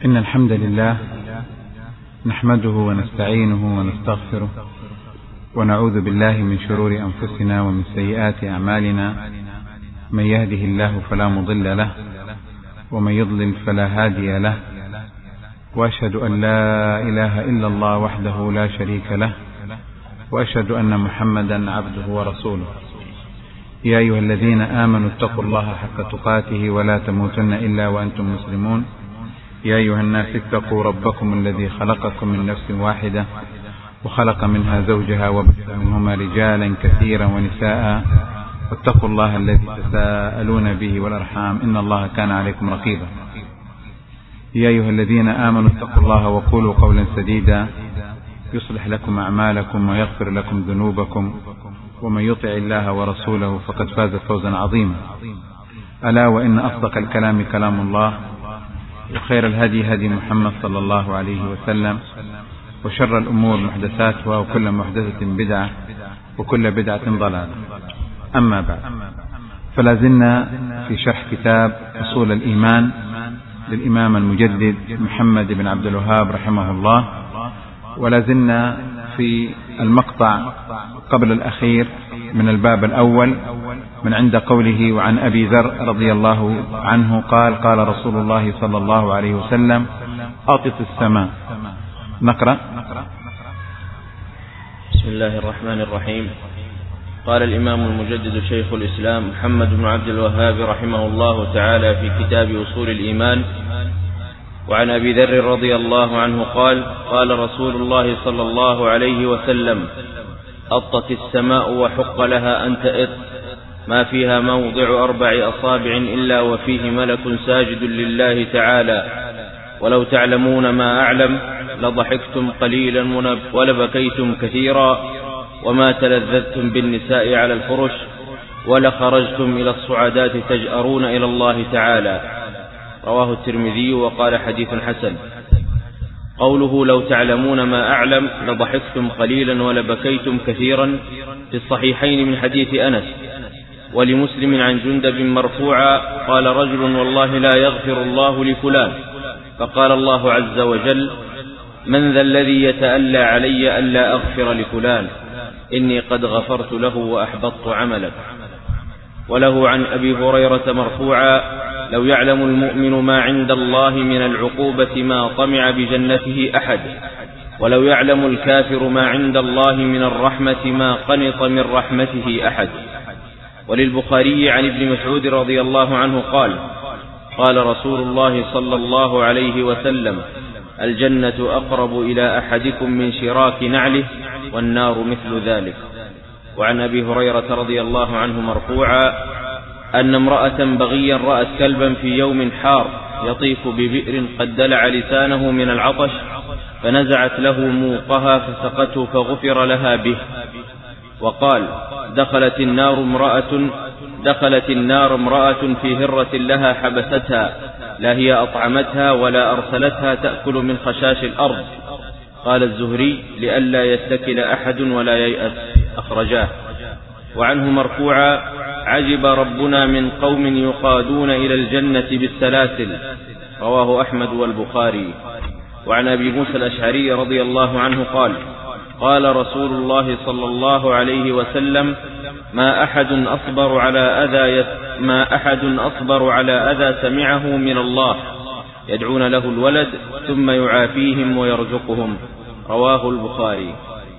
إن الحمد لله نحمده ونستعينه ونستغفره ونعوذ بالله من شرور أنفسنا ومن سيئات أعمالنا، من يهده الله فلا مضل له ومن يضلل فلا هادي له، وأشهد أن لا إله إلا الله وحده لا شريك له، وأشهد أن محمدا عبده ورسوله. يا أيها الذين آمنوا اتقوا الله حق تقاته ولا تموتن إلا وأنتم مسلمون. يا أيها الناس اتقوا ربكم الذي خلقكم من نفس واحدة وخلق منها زوجها وبث منهما رجالا كثيرا ونساء، واتقوا الله الذي تساءلون به والأرحام إن الله كان عليكم رقيبا. يا أيها الذين آمنوا اتقوا الله وقولوا قولا سديدا يصلح لكم أعمالكم ويغفر لكم ذنوبكم، ومن يطع الله ورسوله فقد فاز فوزا عظيما. ألا وإن أصدق الكلام كلام الله، وخير الهدي هدي محمد صلى الله عليه وسلم، وشر الأمور محدثاتها وكل محدثة بدعة وكل بدعة ضلالة. أما بعد، فلا زلنا في شرح كتاب أصول الإيمان للإمام المجدد محمد بن عبد الوهاب رحمه الله، ولا زلنا في المقطع قبل الأخير من الباب الأول من عند قوله: وعن أبي ذر رضي الله عنه قال: قال رسول الله صلى الله عليه وسلم: أطت السماء. نقرأ. بسم الله الرحمن الرحيم. قال الإمام المجدد شيخ الإسلام محمد بن عبد الوهاب رحمه الله تعالى في كتاب أصول الإيمان: وعن أبي ذر رضي الله عنه قال: قال رسول الله صلى الله عليه وسلم: أطت السماء وحق لها أن تئط، ما فيها موضع 4 أصابع إلا وفيه ملك ساجد لله تعالى، ولو تعلمون ما أعلم لضحكتم قليلا ولبكيتم كثيرا، وما تلذذتم بالنساء على الفرش، ولخرجتم إلى الصعدات تجأرون إلى الله تعالى. رواه الترمذي وقال: حديث حسن. قوله لو تعلمون ما أعلم لضحكتم قليلا ولبكيتم كثيرا في الصحيحين من حديث أنس، ولمسلم عن جندب مرفوعا: قال رجل: والله لا يغفر الله لفلان، فقال الله عز وجل: من ذا الذي يتألى علي ألا أغفر لفلان، إني قد غفرت له وأحبطت عملك. وله عن أبي هريرة مرفوعا: لو يعلم المؤمن ما عند الله من العقوبة ما طمع بجنته أحد، ولو يعلم الكافر ما عند الله من الرحمة ما قنط من رحمته أحد. وللبخاري عن ابن مسعود رضي الله عنه قال: قال رسول الله صلى الله عليه وسلم: الجنة أقرب إلى أحدكم من شراك نعله، والنار مثل ذلك. وعن أبي هريرة رضي الله عنه مرفوعا: أن امرأة بغيا رأت كلبا في يوم حار يطيف ببئر قد دلع لسانه من العطش، فنزعت له موقها فسقته فغفر لها به. وقال: دخلت النار امرأة في هرة لها حبستها، لا هي أطعمتها ولا أرسلتها تأكل من خشاش الأرض. قال الزهري: لئلا يتكل أحد ولا ييأس. أخرجاه. وعنه مرفوعا: عجب ربنا من قوم يقادون إلى الجنة بالسلاسل. رواه أحمد والبخاري. وعن أبي موسى الأشعري رضي الله عنه قال: قال رسول الله صلى الله عليه وسلم: ما أحد أصبر على أذى سمعه من الله، يدعون له الولد ثم يعافيهم ويرزقهم. رواه البخاري.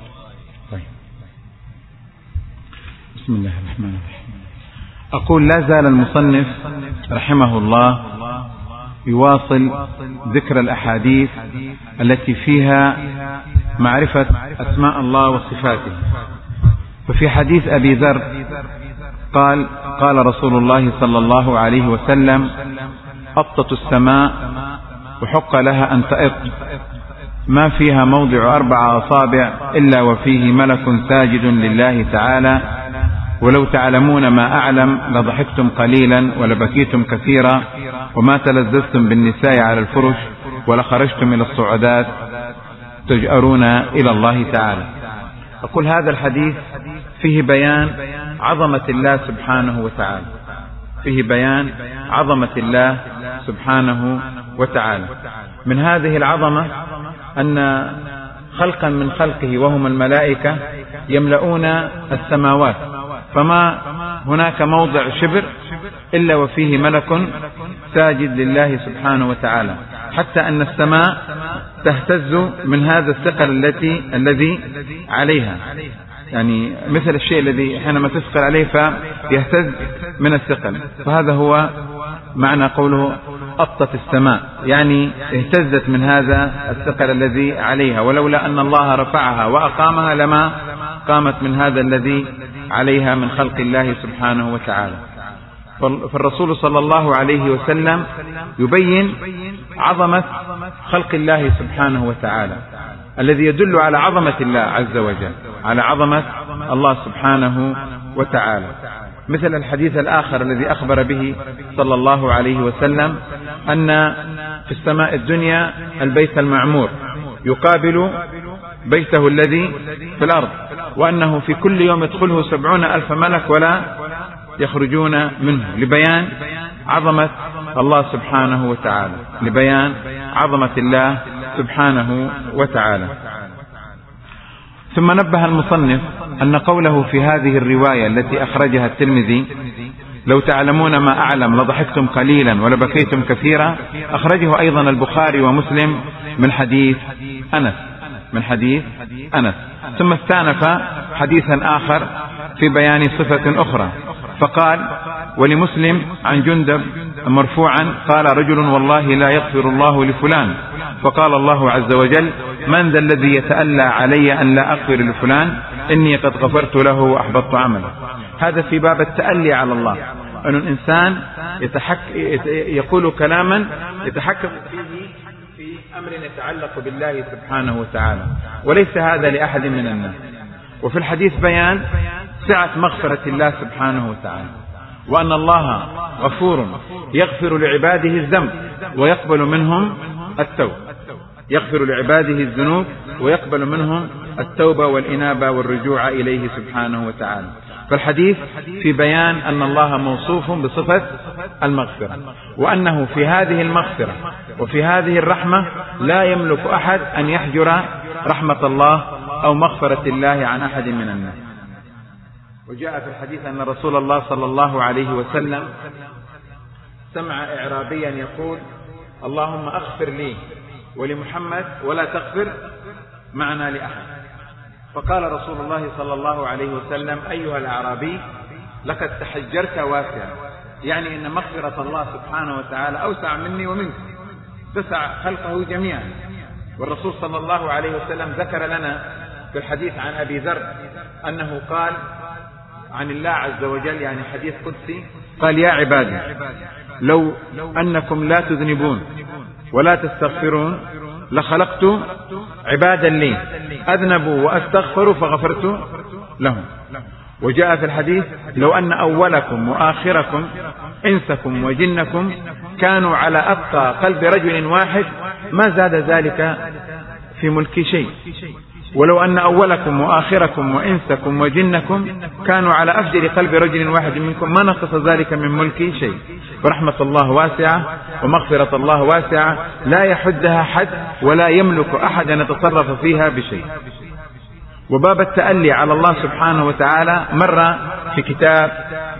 بسم الله الرحمن الرحيم. أقول: لا زال المصنف رحمه الله يواصل ذكر الأحاديث التي فيها معرفة أسماء الله وصفاته. ففي حديث أبي ذر قال: قال رسول الله صلى الله عليه وسلم: أطت السماء وحق لها أن تئط، ما فيها موضع 4 أصابع إلا وفيه ملك ساجد لله تعالى، ولو تعلمون ما أعلم لضحكتم قليلا ولبكيتم كثيرا، وما تلذذتم بالنساء على الفرش، ولخرجتم إلى الصعدات تجأرون إلى الله تعالى. أقول: هذا الحديث فيه بيان عظمة الله سبحانه وتعالى، فيه بيان عظمة الله سبحانه وتعالى. من هذه العظمة أن خلقا من خلقه وهم الملائكة يملؤون السماوات، فما هناك موضع شبر إلا وفيه ملك ساجد لله سبحانه وتعالى، حتى أن السماء تهتز من هذا الثقل الذي عليها، يعني مثل الشيء الذي حينما تثقل عليه فيهتز من الثقل، فهذا هو معنى قوله أطت السماء، يعني اهتزت من هذا الثقل الذي عليها، ولولا أن الله رفعها وأقامها لما قامت من هذا الذي عليها من خلق الله سبحانه وتعالى. فالرسول صلى الله عليه وسلم يبين عظمة خلق الله سبحانه وتعالى الذي يدل على عظمة الله عز وجل، على عظمة الله سبحانه وتعالى، مثل الحديث الآخر الذي أخبر به صلى الله عليه وسلم أن في السماء الدنيا البيت المعمور يقابل بيته الذي في الأرض، وأنه في كل يوم يدخله 70,000 ملك ولا يخرجون منه، لبيان عظمة الله سبحانه وتعالى، لبيان عظمة الله سبحانه وتعالى. ثم نبه المصنف أن قوله في هذه الرواية التي أخرجها الترمذي لو تعلمون ما أعلم لضحكتم قليلا ولبكيتم كثيرا، أخرجه أيضا البخاري ومسلم من حديث أنس. ثم استأنف حديثا آخر في بيان صفة أخرى، فقال: ولمسلم عن جندب مرفوعا قال رجل: والله لا يغفر الله لفلان، فقال الله عز وجل: من ذا الذي يتألى علي أن لا أغفر لفلان، إني قد غفرت له وأحبطت عمله. هذا في باب التألي على الله، أن الإنسان يقول كلاما يتحكم فيه في أمر يتعلق بالله سبحانه وتعالى، وليس هذا لأحد من الناس. وفي الحديث بيان سعة مغفرة الله سبحانه وتعالى، وأن الله غفور يغفر لعباده الذنب ويقبل منهم التوبة، يغفر لعباده الذنوب ويقبل منهم التوبة والإنابة والرجوع إليه سبحانه وتعالى. فالحديث في بيان أن الله موصوف بصفة المغفرة، وأنه في هذه المغفرة وفي هذه الرحمة لا يملك أحد أن يحجر رحمة الله أو مغفرة الله عن أحد من الناس. وجاء في الحديث أن رسول الله صلى الله عليه وسلم سمع إعرابيا يقول: اللهم أغفر لي ولمحمد ولا تغفر معنا لأحد. فقال رسول الله صلى الله عليه وسلم: أيها الأعرابي، لقد تحجرت واسعا، يعني أن مغفرة الله سبحانه وتعالى أوسع مني ومنك، تسع خلقه جميعا. والرسول صلى الله عليه وسلم ذكر لنا في الحديث عن أبي ذر أنه قال عن الله عز وجل، يعني حديث قدسي، قال: يا عبادي لو أنكم لا تذنبون ولا تستغفرون لخلقت عبادا لي أذنبوا وأستغفروا فغفرت لهم. وجاء في الحديث: لو أن أولكم وآخركم إنسكم وجنكم كانوا على أتقى قلب رجل واحد ما زاد ذلك في ملكي شيء، ولو أن أولكم وآخركم وإنسكم وجنكم كانوا على أفجر قلب رجل واحد منكم ما نقص ذلك من ملكي شيء. ورحمة الله واسعة ومغفرة الله واسعة لا يحدها حد ولا يملك أحد أن يتصرف فيها بشيء. وباب التألي على الله سبحانه وتعالى مر في كتاب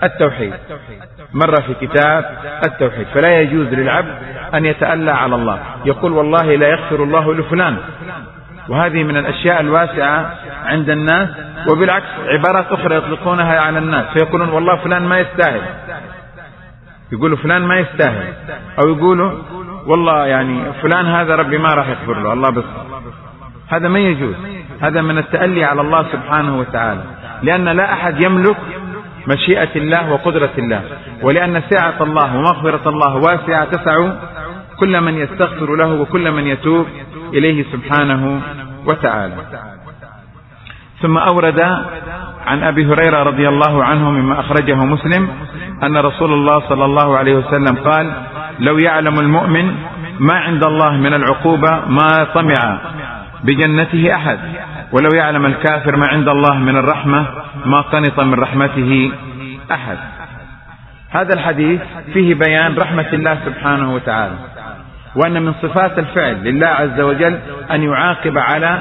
التوحيد، فلا يجوز للعبد أن يتألى على الله، يقول: والله لا يغفر الله لفلان. وهذه من الأشياء الواسعة عند الناس، وبالعكس عبارات أخرى يطلقونها على الناس، فيقولون: والله فلان ما يستاهل، يقولوا فلان ما يستاهل، أو يقولوا والله يعني فلان هذا ربي ما راح يغفر له، الله بس. هذا ما يجوز، هذا من التألي على الله سبحانه وتعالى، لأن لا أحد يملك مشيئة الله وقدرة الله، ولأن سعة الله ومغفرة الله واسعة تسع كل من يستغفر له وكل من يتوب إليه سبحانه وتعالى. ثم أورد عن أبي هريرة رضي الله عنه مما أخرجه مسلم أن رسول الله صلى الله عليه وسلم قال: لو يعلم المؤمن ما عند الله من العقوبة ما طمع بجنته أحد، ولو يعلم الكافر ما عند الله من الرحمة ما قنط من رحمته أحد. هذا الحديث فيه بيان رحمة الله سبحانه وتعالى، وأن من صفات الفعل لله عز وجل أن يعاقب على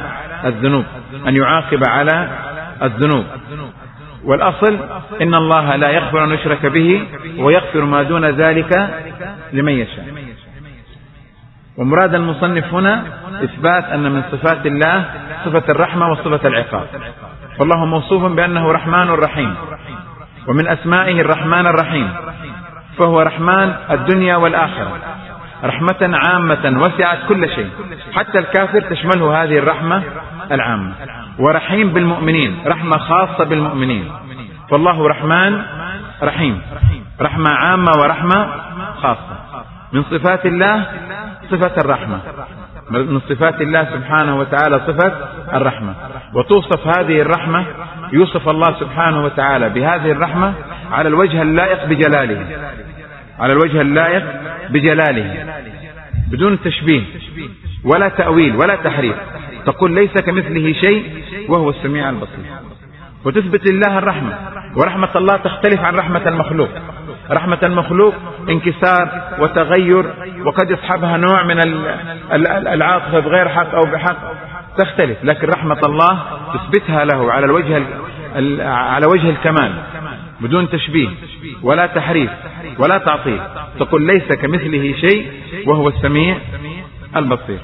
الذنوب، والأصل إن الله لا يغفر أن يشرك به ويغفر ما دون ذلك لمن يشاء. ومراد المصنف هنا إثبات أن من صفات الله صفة الرحمة وصفة العقاب، والله موصوف بأنه رحمن رحيم، ومن أسمائه الرحمن الرحيم، فهو رحمن الدنيا والآخرة، رحمة عامة وسعت كل شيء، حتى الكافر تشمله هذه الرحمة العامة، ورحيم بالمؤمنين، رحمة خاصة بالمؤمنين. فالله رحمن رحيم، رحمة عامة ورحمة خاصة. من صفات الله صفة الرحمة، من صفات الله سبحانه وتعالى صفة الرحمة، وتوصف هذه الرحمة، يوصف الله سبحانه وتعالى بهذه الرحمة على الوجه اللائق بجلاله، بدون تشبيه ولا تأويل ولا تحريف. تقول ليس كمثله شيء وهو السميع البصير، وتثبت لله الرحمة. ورحمة الله تختلف عن رحمة المخلوق. رحمة المخلوق انكسار وتغير، وقد يصحبها نوع من العاطفة بغير حق أو بحق، تختلف. لكن رحمة الله تثبتها له على وجه الكمال، بدون تشبيه ولا تحريف ولا تعطيل. تقول ليس كمثله شيء وهو السميع البصير.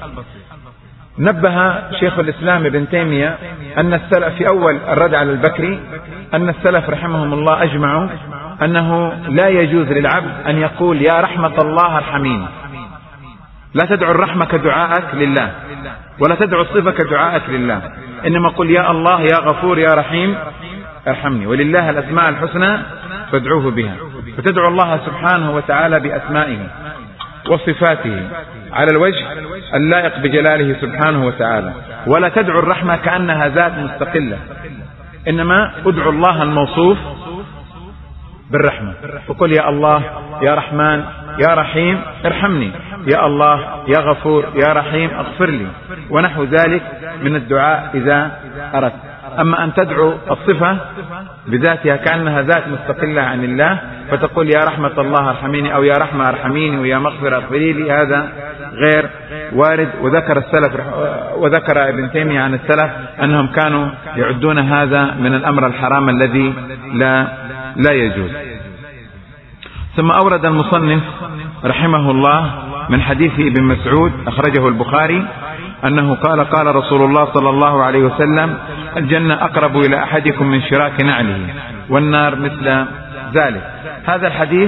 نبه شيخ الإسلام ابن تيمية أن السلف في أول الرد على البكري، أن السلف رحمهم الله أجمعوا أنه لا يجوز للعبد أن يقول يا رحمة الله ارحميني. لا تدعو الرحمة كدعائك لله، ولا تدعو الصفة كدعائك لله، إنما قل يا الله يا غفور يا رحيم ارحمني. ولله الأسماء الحسنى فادعوه بها، فتدعو الله سبحانه وتعالى بأسمائه وصفاته على الوجه اللائق بجلاله سبحانه وتعالى، ولا تدعو الرحمة كأنها ذات مستقلة، إنما ادعو الله الموصوف بالرحمة. فقل يا الله يا رحمن يا رحيم ارحمني، يا الله يا غفور يا رحيم اغفر لي، ونحو ذلك من الدعاء إذا أردت. أما أن تدعو الصفة بذاتها كأنها ذات مستقلة عن الله، فتقول يا رحمة الله ارحميني، أو يا رحمة ارحميني، ويا مغفرة اغفري لي، هذا غير وارد. وذكر ابن تيمية عن السلف أنهم كانوا يعدون هذا من الأمر الحرام الذي لا يجوز. ثم أورد المصنف رحمه الله من حديث ابن مسعود أخرجه البخاري أنه قال قال رسول الله صلى الله عليه وسلم الجنة أقرب إلى أحدكم من شراك نعله، والنار مثل ذلك. هذا الحديث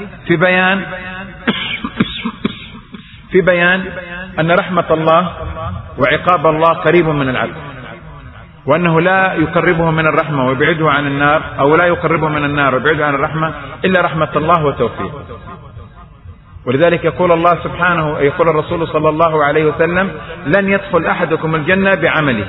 في بيان أن رحمة الله وعقاب الله قريب من العبد، وأنه لا يقربه من الرحمة ويبعده عن النار، أو لا يقربه من النار ويبعده عن الرحمة إلا رحمة الله وتوفيقه. ولذلك يقول الرسول صلى الله عليه وسلم لن يدخل أحدكم الجنة بعمله.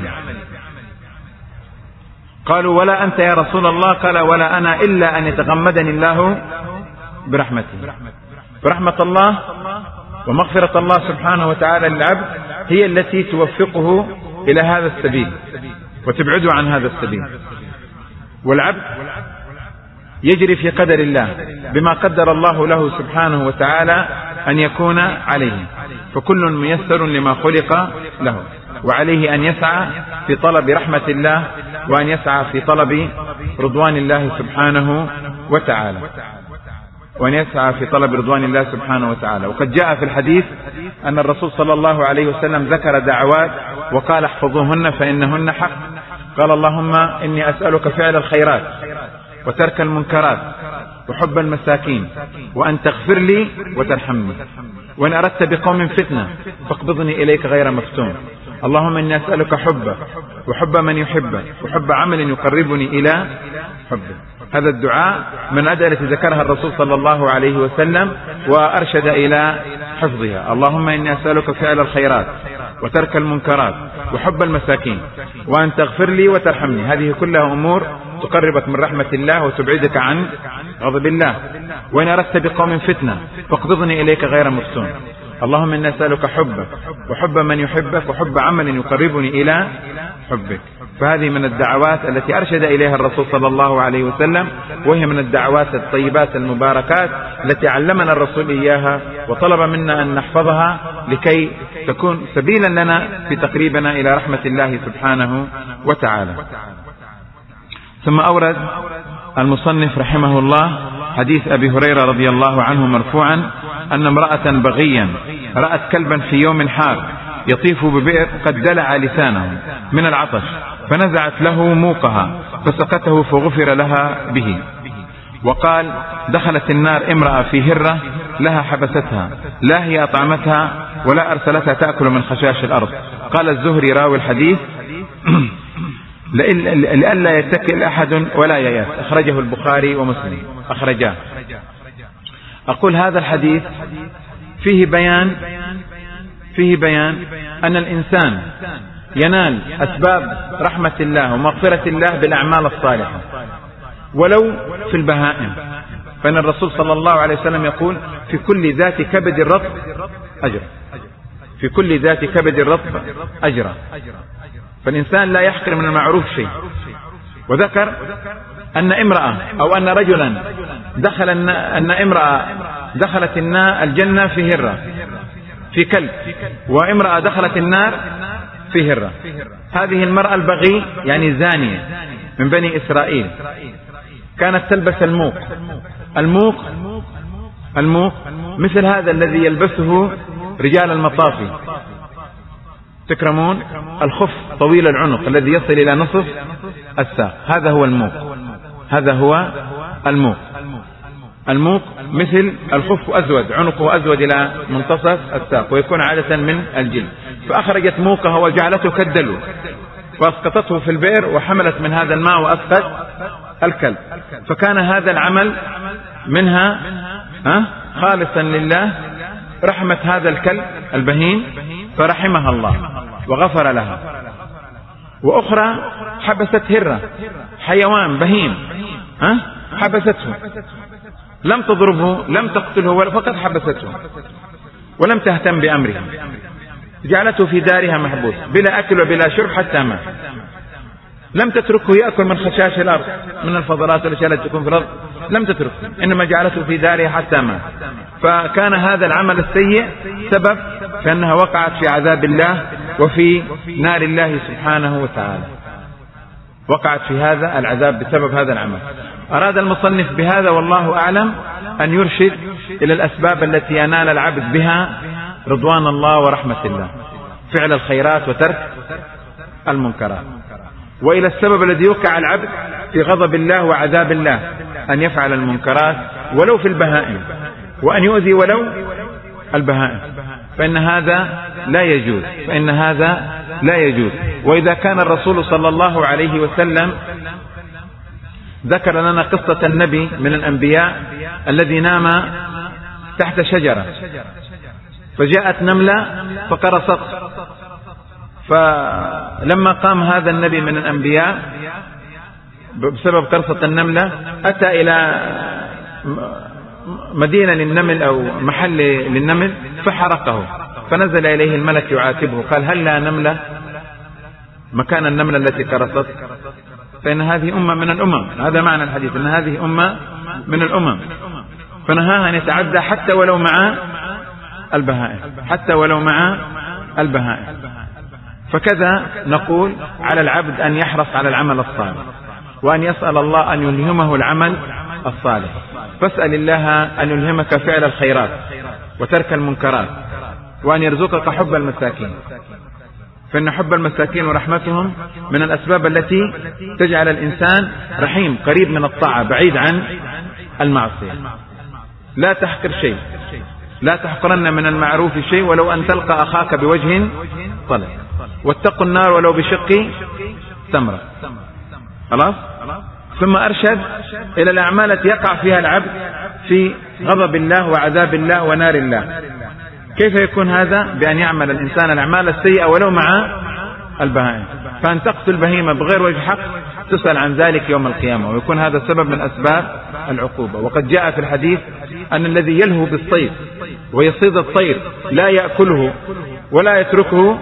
قالوا ولا أنت يا رسول الله؟ قال ولا أنا إلا أن يتغمدني الله برحمته. فرحمة الله ومغفرة الله سبحانه وتعالى للعبد هي التي توفقه إلى هذا السبيل وتبعده عن هذا السبيل. والعبد يجري في قدر الله بما قدر الله له سبحانه وتعالى أن يكون عليه، فكل ميسر لما خلق له، وعليه أن يسعى في طلب رحمة الله، وأن يسعى في طلب رضوان الله سبحانه وتعالى، وقد جاء في الحديث أن الرسول صلى الله عليه وسلم ذكر دعوات وقال احفظوهن فإنهن حق. قال اللهم إني أسألك فعل الخيرات وترك المنكرات وحب المساكين، وأن تغفر لي وترحمني، وإن أردت بقوم فتنة فاقبضني إليك غير مفتون. اللهم إني أسألك حبك وحب من يحبك وحب عمل يقربني إلى حبك. هذا الدعاء من الأدعية التي ذكرها الرسول صلى الله عليه وسلم وأرشد إلى حفظها. اللهم إني أسألك فعل الخيرات وترك المنكرات وحب المساكين، وأن تغفر لي وترحمني. هذه كلها أمور تقربك من رحمة الله وتبعدك عن غضب الله. وإن أردت بقوم فتنة فاقبضني إليك غير مفتون. اللهم إني أسألك حبك وحب من يحبك وحب عمل يقربني إلى حبك. فهذه من الدعوات التي أرشد إليها الرسول صلى الله عليه وسلم، وهي من الدعوات الطيبات المباركات التي علمنا الرسول إياها وطلب منا أن نحفظها لكي تكون سبيلا لنا في تقريبنا إلى رحمة الله سبحانه وتعالى. ثم أورد المصنف رحمه الله حديث أبي هريرة رضي الله عنه مرفوعا أن امرأة بغيا رأت كلبا في يوم حار يطيف ببئر قد دلع لسانه من العطش، فنزعت له موقها فسقته فغفر لها به. وقال: دخلت النار امرأة في هرة لها حبستها، لا هي أطعمتها ولا أرسلتها تأكل من خشاش الأرض. قال الزهري راوي الحديث: لئلا يتكل أحد ولا ييأس. أخرجه البخاري ومسلم، أخرجاه. أقول هذا الحديث فيه بيان أن الإنسان ينال أسباب رحمة الله ومغفرة الله بالأعمال الصالحة ولو في البهائم. فإن الرسول صلى الله عليه وسلم يقول: في كل ذات كبد رطب أجر، في كل ذات كبد رطب أجر. فالإنسان لا يحقر من المعروف شيء. وذكر أن امرأة أو أن رجلا أن امرأة دخلت الجنة في هرة في كلب، وامرأة دخلت النار في هرة. هذه المرأة البغي يعني زانية من بني إسرائيل كانت تلبس الموق مثل هذا الذي يلبسه رجال المطافي، تكرمون، الخف طويل العنق الذي يصل إلى نصف الساق، هذا هو الموق مثل الخف أزود، عنقه أزود إلى منتصف الساق، ويكون عادة من الجلد. فأخرجت موقها وجعلته كالدلو وأسقطته في البئر، وحملت من هذا الماء وأسقط الكلب. فكان هذا العمل منها خالصا لله، رحمة هذا الكلب البهيم فرحمها الله وغفر لها. وأخرى حبست هرة، حيوان بهيم حبسته، لم تضربه لم تقتله، فقط حبسته ولم تهتم بأمره، جعلته في دارها محبوس بلا أكل وبلا شرب حتى مات. لم تتركه يأكل من خشاش الأرض من الفضلات والأشياء التي تكون في الأرض، لم تتركه، إنما جعلته في دارها حتى مات. فكان هذا العمل السيء سبب في أنها وقعت في عذاب الله وفي نار الله سبحانه وتعالى، وقعت في هذا العذاب بسبب هذا العمل. أراد المصنف بهذا والله أعلم أن يرشد إلى الأسباب التي ينال العبد بها رضوان الله ورحمة الله، فعل الخيرات وترك المنكرات، وإلى السبب الذي يوقع العبد في غضب الله وعذاب الله، أن يفعل المنكرات ولو في البهائم، وأن يؤذي ولو البهائم، فإن هذا لا يجوز. وإذا كان الرسول صلى الله عليه وسلم ذكر لنا قصة النبي من الأنبياء الذي نام تحت شجرة، فجاءت نملة فقرصته، فلما قام هذا النبي من الأنبياء بسبب قرصة النملة أتى إلى مدينة للنمل أو محل للنمل فحرقه، فنزل إليه الملك يعاتبه، قال: هل لا نملة مكان النملة التي قرصت؟ فإن هذه أمة من الأمم، هذا معنى الحديث، أن هذه أمة من الأمم، فنهاها أن يتعدى حتى ولو مع البهائم. فكذا نقول على العبد أن يحرص على العمل الصالح، وأن يسأل الله أن يلهمه العمل الصالح. فاسأل الله أن يلهمك فعل الخيرات وترك المنكرات، وأن يرزقك حب المساكين، فإن حب المساكين ورحمتهم من الأسباب التي تجعل الإنسان رحيم قريب من الطاعة بعيد عن المعصية. لا تحقر شيء، لا تحقرن من المعروف شيء ولو أن تلقى أخاك بوجه طلق، واتقوا النار ولو بشق تمرة. خلاص. ثم أرشد إلى الأعمال التي يقع فيها العبد في غضب الله وعذاب الله ونار الله. كيف يكون هذا؟ بأن يعمل الإنسان الأعمال السيئة ولو مع البهائم، فأن تقتل بهيمة بغير وجه حق تسأل عن ذلك يوم القيامة، ويكون هذا سبب من أسباب العقوبة. وقد جاء في الحديث أن الذي يلهو بالصيد ويصيد الطير لا يأكله ولا يتركه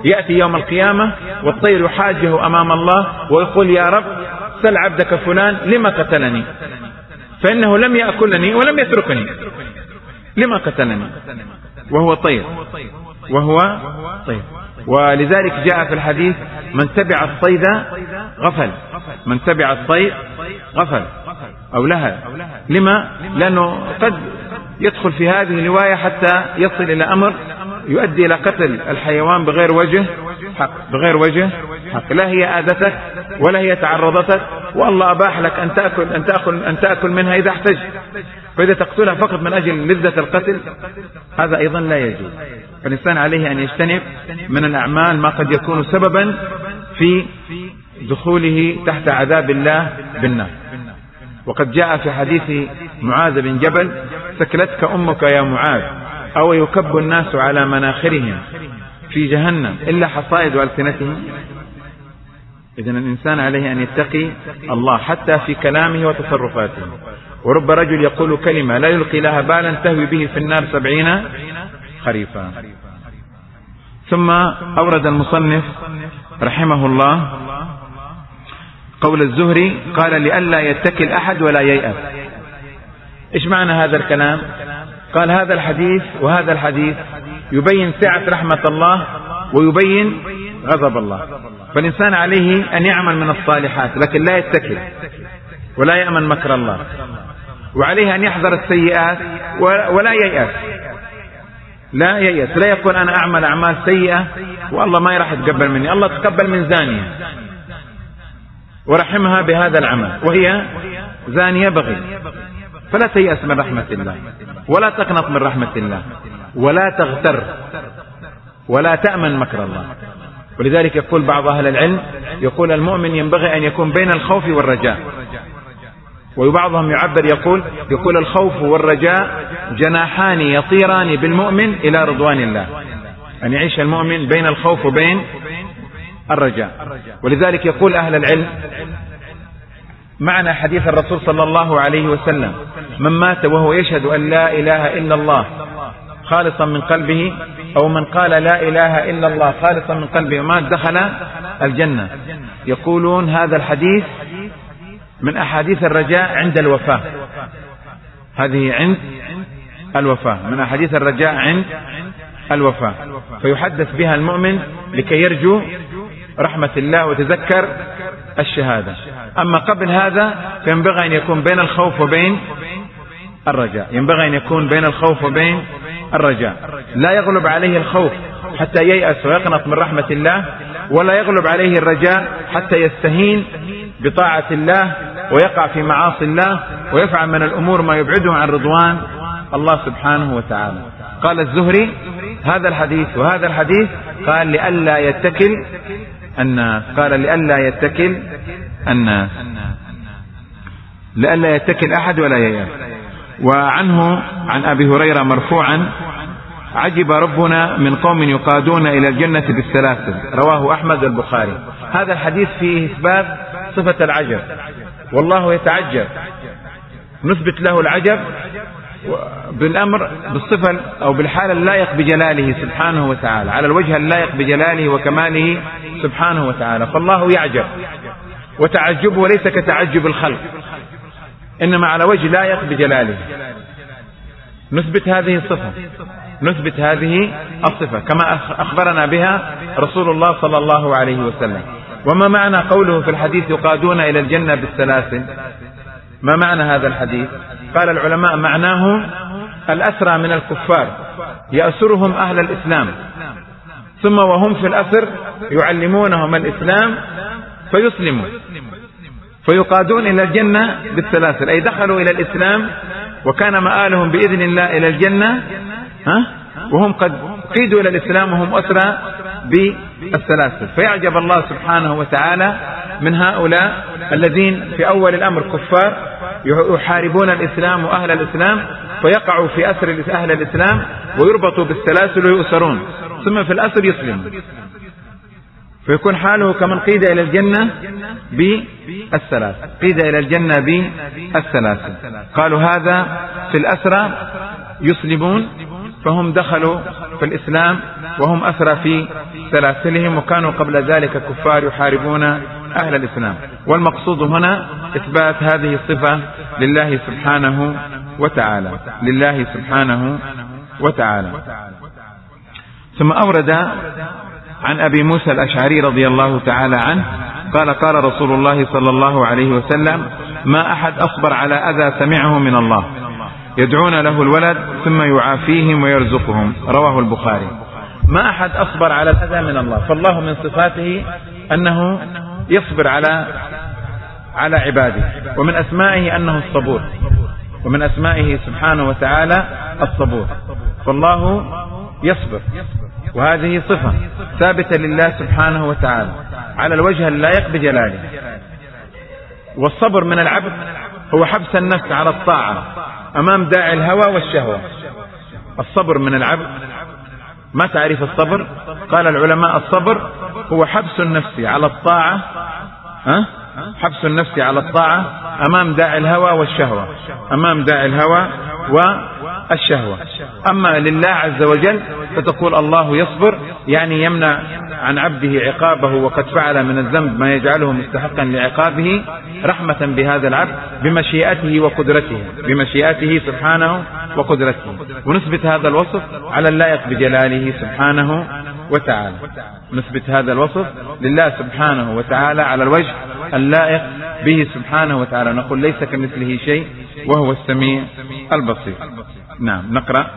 يأتي يوم القيامة والطير يحاجه أمام الله ويقول يا رب سل عبدك فلان لما قتلني، فإنه لم يأكلني ولم يتركني، لما قتلني وهو طير، وهو طير. ولذلك جاء في الحديث من تبع الصيد غفل، من تبع الصيد غفل أو لهى. لما؟ لأنه قد يدخل في هذه الرواية حتى يصل إلى أمر يؤدي إلى قتل الحيوان بغير وجه حق، بغير وجه حق، لا هي آدتك ولا هي تعرضتك، والله أباح لك أن تأكل منها إذا احتجت، فإذا تقتلها فقط من أجل لذة القتل هذا أيضا لا يجوز. فالإنسان عليه أن يجتنب من الأعمال ما قد يكون سببا في دخوله تحت عذاب الله بالنار. وقد جاء في حديث معاذ بن جبل ثكلتك أمك يا معاذ أو يكب الناس على مناخرهم في جهنم إلا حصائد ألسنتهم. إذن الإنسان عليه أن يتقي الله حتى في كلامه وتصرفاته. ورب رجل يقول كلمة لا يلقي لها بالا تهوي به في النار 70 خريفا. ثم أورد المصنف رحمه الله قول الزهري قال لئلا يتكل أحد ولا ييأس. إيش معنى هذا الكلام؟ قال هذا الحديث وهذا الحديث يبين سعة رحمة الله ويبين غضب الله، فالإنسان عليه أن يعمل من الصالحات لكن لا يتكل ولا يأمن مكر الله، وعليه أن يحذر السيئات ولا ييأس، لا ييأس، لا يقول أنا أعمل أعمال سيئة والله ما راح يتقبل مني. الله تقبل من زانية ورحمها بهذا العمل وهي زانية بغي، فلا تيأس من رحمة الله ولا تقنط من رحمة الله ولا تغتر ولا تأمن مكر الله. ولذلك يقول بعض أهل العلم يقول المؤمن ينبغي أن يكون بين الخوف والرجاء، وبعضهم يعبر يقول الخوف والرجاء جناحان يطيران بالمؤمن إلى رضوان الله، أن يعيش المؤمن بين الخوف وبين الرجاء. ولذلك يقول أهل العلم معنى حديث الرسول صلى الله عليه وسلم من مات وهو يشهد أن لا إله إلا الله خالصا من قلبه، أو من قال لا إله إلا الله خالصا من قلبه ما دخل الجنة. يقولون هذا الحديث من أحاديث الرجاء عند الوفاة، هذه عند الوفاة، من أحاديث الرجاء عند الوفاة، فيحدث بها المؤمن لكي يرجو رحمة الله وتذكر الشهادة. أما قبل هذا فينبغي أن يكون بين الخوف وبين الرجاء، ينبغي أن يكون بين الخوف وبين الرجاء، لا يغلب عليه الخوف حتى ييأس ويقنط من رحمة الله، ولا يغلب عليه الرجاء حتى يستهين بطاعة الله ويقع في معاصي الله ويفعل من الأمور ما يبعده عن رضوان الله سبحانه وتعالى. قال الزهري هذا الحديث وهذا الحديث قال لئلا يتكل الناس، قال لئلا يتكل الناس، لئلا يتكل أحد ولا ييأس. وعنه عن أبي هريرة مرفوعا عجب ربنا من قوم يقادون إلى الجنة بالسلاسل، رواه أحمد البخاري. هذا الحديث فيه إثبات صفة العجب، والله يتعجب، نثبت له العجب بالأمر بالصفة أو بالحالة اللائق بجلاله سبحانه وتعالى، على الوجه اللائق بجلاله وكماله سبحانه وتعالى. فالله يعجب، وتعجبه ليس كتعجب الخلق، إنما على وجه لائق بجلاله. نثبت هذه الصفة، نثبت هذه الصفة كما أخبرنا بها رسول الله صلى الله عليه وسلم. وما معنى قوله في الحديث يقادون إلى الجنة بالسلاسل؟ ما معنى هذا الحديث؟ قال العلماء معناه الأسرى من الكفار يأسرهم أهل الإسلام، ثم وهم في الأسر يعلمونهم الإسلام فيسلموا فيقادون إلى الجنة بالسلاسل، أي دخلوا إلى الإسلام وكان مآلهم بإذن الله إلى الجنة وهم قد قيدوا إلى الإسلام وهم أسرى بالسلاسل. فيعجب الله سبحانه وتعالى من هؤلاء الذين في أول الأمر كفار يحاربون الإسلام وأهل الإسلام، فيقعوا في أسر أهل الإسلام ويربطوا بالسلاسل ويؤسرون، ثم في الأسر يسلموا، فيكون حاله كمن قيد إلى الجنة بالسلاسل، قيد إلى الجنة بالسلاسل. قالوا هذا في الأسرى يسلمون، فهم دخلوا في الإسلام وهم أسرى في سلاسلهم، وكانوا قبل ذلك كفار يحاربون أهل الإسلام. والمقصود هنا إثبات هذه الصفة لله سبحانه وتعالى، لله سبحانه وتعالى. ثم أورد عن أبي موسى الأشعري رضي الله تعالى عنه قال: قال رسول الله صلى الله عليه وسلم: ما أحد أصبر على أذى سمعه من الله، يدعون له الولد ثم يعافيهم ويرزقهم. رواه البخاري. ما أحد أصبر على الأذى من الله، فالله من صفاته أنه يصبر على عباده، ومن أسمائه أنه الصبور، ومن أسمائه سبحانه وتعالى الصبور، فالله يصبر، وهذه صفة ثابتة لله سبحانه وتعالى على الوجه اللائق بجلاله. والصبر من العبد هو حبس النفس على الطاعة أمام داعي الهوى والشهوة. الصبر من العبد، ما تعريف الصبر؟ قال العلماء: الصبر هو حبس النفس على الطاعة، حبس النفس على الطاعة أمام داعي الهوى والشهوة، أمام داعي الهوى والشهوة. أما لله عز وجل فتقول الله يصبر، يعني يمنع عن عبده عقابه وقد فعل من الذنب ما يجعله مستحقا لعقابه، رحمة بهذا العبد بمشيئته وقدرته، بمشيئته سبحانه وقدرته. ونثبت هذا الوصف على اللائق بجلاله سبحانه وتعالى، نثبت هذا الوصف لله سبحانه وتعالى على الوجه اللائق به سبحانه وتعالى. نقول: ليس كمثله شيء وهو السميع البصير. نعم، نقرأ.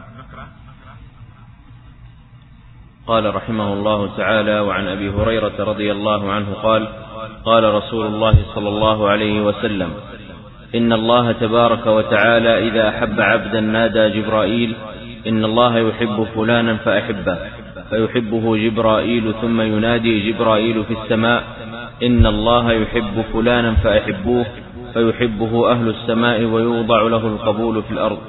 قال رحمه الله تعالى: وعن أبي هريرة رضي الله عنه قال: قال رسول الله صلى الله عليه وسلم: إن الله تبارك وتعالى إذا أحب عبدا نادى جبرائيل: إن الله يحب فلانا فأحبه، فيحبه جبرائيل، ثم ينادي جبرائيل في السماء: إن الله يحب فلانا فأحبوه، فيحبه أهل السماء، ويوضع له القبول في الأرض.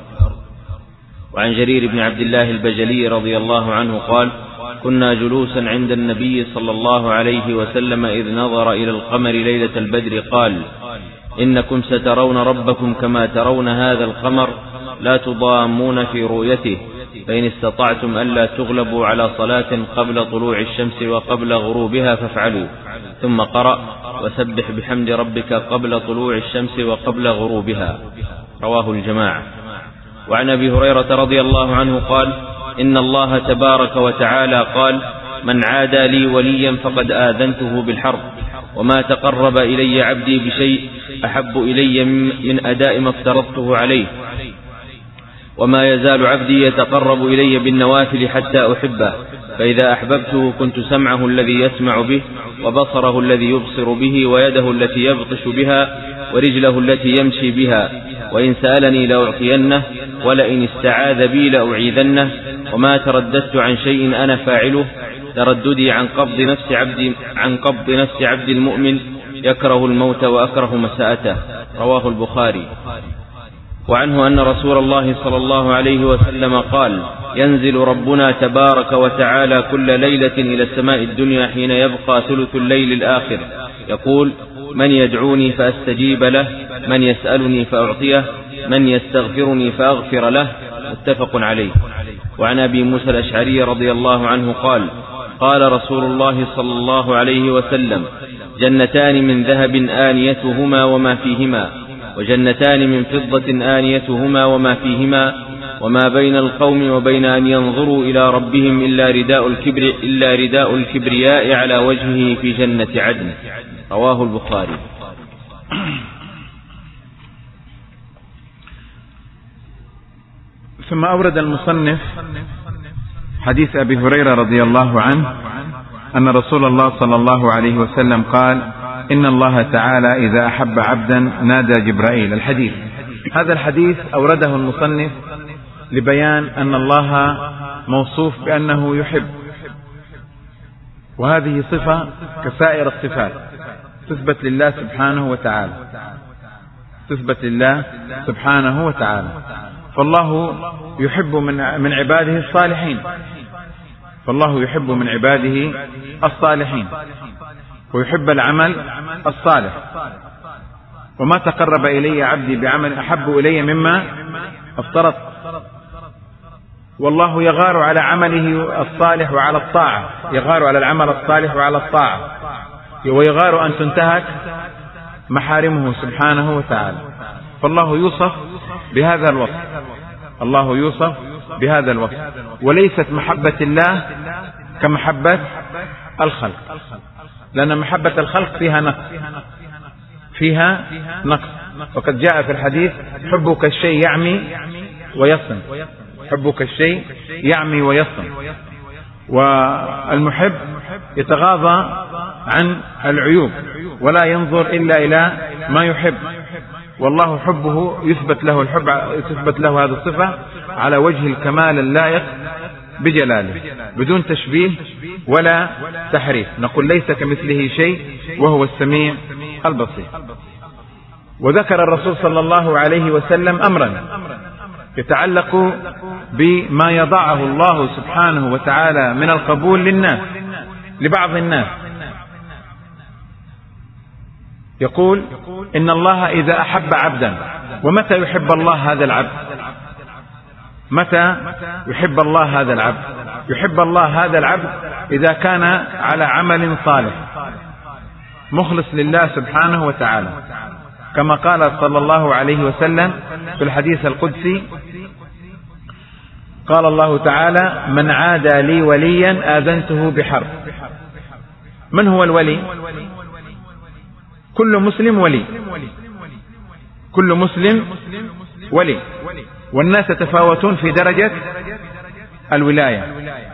وعن جرير بن عبد الله البجلي رضي الله عنه قال: كنا جلوسا عند النبي صلى الله عليه وسلم إذ نظر إلى القمر ليلة البدر قال: إنكم سترون ربكم كما ترون هذا القمر، لا تضامون في رؤيته، فإن استطعتم ألا تغلبوا على صلاة قبل طلوع الشمس وقبل غروبها فافعلوا. ثم قرأ: وسبح بحمد ربك قبل طلوع الشمس وقبل غروبها. رواه الجماعة. وعن أبي هريرة رضي الله عنه قال: إن الله تبارك وتعالى قال: من عادى لي وليا فقد آذنته بالحرب، وما تقرب إلي عبدي بشيء أحب إلي من أداء ما افترضته عليه، وما يزال عبدي يتقرب إلي بالنوافل حتى أحبه، فإذا أحببته كنت سمعه الذي يسمع به، وبصره الذي يبصر به، ويده التي يبطش بها، ورجله التي يمشي بها، وإن سألني لأعطينه، ولئن استعاذ بي لأعيذنه، وما ترددت عن شيء أنا فاعله ترددي عن قبض نفس عبد المؤمن يكره الموت وأكره مساءته. رواه البخاري. وعنه أن رسول الله صلى الله عليه وسلم قال: ينزل ربنا تبارك وتعالى كل ليلة إلى السماء الدنيا حين يبقى ثلث الليل الآخر، يقول: من يدعوني فأستجيب له، من يسألني فأعطيه، من يستغفرني فأغفر له. متفق عليه. وعن أبي موسى الأشعري رضي الله عنه قال: قال رسول الله صلى الله عليه وسلم: جنتان من ذهب آنيتهما وما فيهما، وجنتان من فضة آنيتهما وما فيهما، وما بين القوم وبين أن ينظروا إلى ربهم إلا رداء الكبرياء على وجهه في جنة عدن. رواه البخاري. ثم أورد المصنف حديث أبي هريرة رضي الله عنه أن رسول الله صلى الله عليه وسلم قال: إن الله تعالى إذا أحب عبدا نادى جبرائيل. الحديث هذا الحديث أورده المصنف لبيان أن الله موصوف بأنه يحب، وهذه صفة كسائر الصفات تثبت لله سبحانه وتعالى، تثبت لله سبحانه وتعالى. فالله يحب من عباده الصالحين، فالله يحب من عباده الصالحين، ويحب العمل الصالح. وما تقرب إلي عبدي بعمل أحب إلي مما افترض. والله يغار على عمله الصالح وعلى الطاعة، يغار على العمل الصالح وعلى الطاعة، ويغار أن تنتهك محارمه سبحانه وتعالى. فالله يوصف بهذا الوصف، الله يوصف بهذا الوصف. وليست محبة الله كمحبة الخلق، لأن محبة الخلق فيها نقص. وقد جاء في الحديث: حبك الشيء يعمي ويصم، حبك الشيء يعمي ويصم. والمحب يتغاضى عن العيوب ولا ينظر إلا إلى ما يحب، والله حبه يثبت له هذه الصفة على وجه الكمال اللائق بجلاله بدون تشبيه ولا تحريف. نقول: ليس كمثله شيء وهو السميع البصير. وذكر الرسول صلى الله عليه وسلم أمرا يتعلق بما يضعه الله سبحانه وتعالى من القبول للناس، لبعض الناس. يقول: إن الله إذا أحب عبدا. ومتى يحب الله هذا العبد؟ متى يحب الله هذا العبد؟ يحب الله هذا العبد إذا كان على عمل صالح مخلص لله سبحانه وتعالى، كما قال صلى الله عليه وسلم في الحديث القدسي: قال الله تعالى: من عادى لي وليا آذنته بحرب. من هو الولي؟ كل مسلم ولي، كل مسلم ولي. والناس يتفاوتون في درجة الولاية